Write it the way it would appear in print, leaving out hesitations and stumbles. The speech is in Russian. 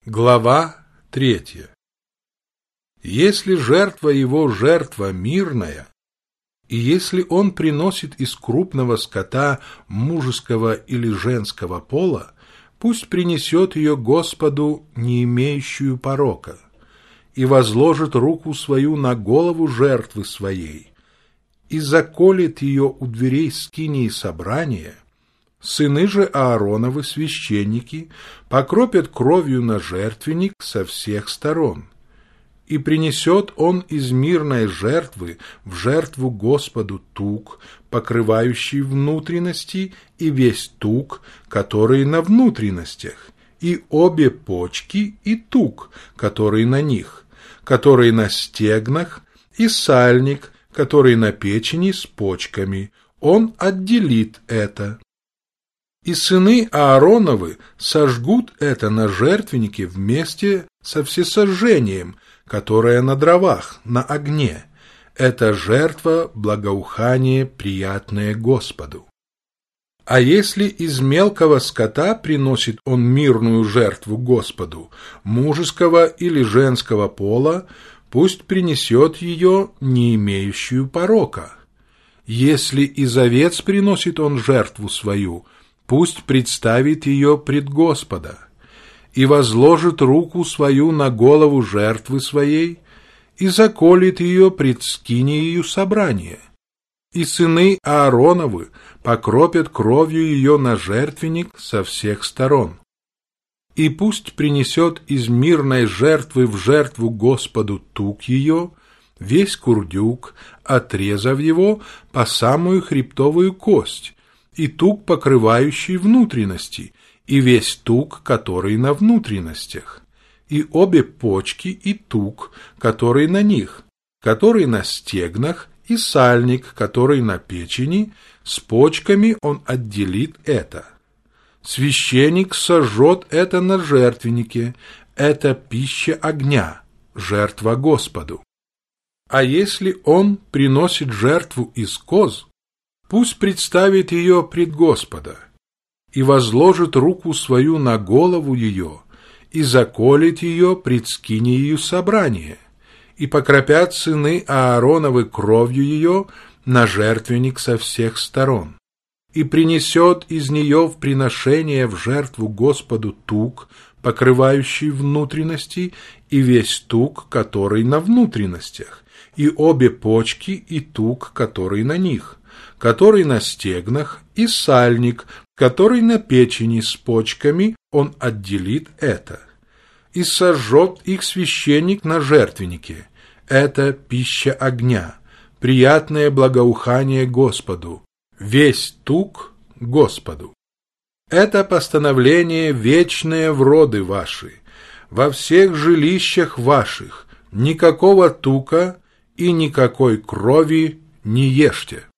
Глава 3. Если жертва его жертва мирная, и если он приносит из крупного скота мужеского или женского пола, пусть принесет ее Господу, не имеющую порока, и возложит руку свою на голову жертвы своей, и заколет ее у дверей скинии собрания. Сыны же Аароновы, священники, покропят кровью на жертвенник со всех сторон. И принесет он из мирной жертвы в жертву Господу тук, покрывающий внутренности, и весь тук, который на внутренностях, и обе почки, и тук, который на них, который на стегнах, и сальник, который на печени с почками. Он отделит это. И сыны Аароновы сожгут это на жертвеннике вместе со всесожжением, которое на дровах, на огне. Это жертва благоухание, приятное Господу. А если из мелкого скота приносит он мирную жертву Господу, мужеского или женского пола, пусть принесет ее, не имеющую порока. Если из овец приносит он жертву свою, пусть представит ее пред Господа, и возложит руку свою на голову жертвы своей, и заколет ее пред скинией собрания. И сыны Аароновы покропят кровью ее на жертвенник со всех сторон. И пусть принесет из мирной жертвы в жертву Господу тук ее, весь курдюк, отрезав его по самую хребтовую кость, и тук, покрывающий внутренности, и весь тук, который на внутренностях, и обе почки, и тук, который на них, который на стегнах, и сальник, который на печени, с почками он отделит это. Священник сожжет это на жертвеннике, это пища огня, жертва Господу. А если он приносит жертву из коз, пусть представит ее пред Господа, и возложит руку свою на голову ее, и заколет ее пред скинией собрания, и покропят сыны Аароновы кровью ее на жертвенник со всех сторон. И принесет из нее в приношение в жертву Господу тук, покрывающий внутренности, и весь тук, который на внутренностях, и обе почки, и тук, который на них, который на стегнах, и сальник, который на печени с почками, он отделит это. И сожжет их священник на жертвеннике. Это пища огня, приятное благоухание Господу, весь тук Господу. Это постановление вечное в роды ваши, во всех жилищах ваших, никакого тука и никакой крови не ешьте.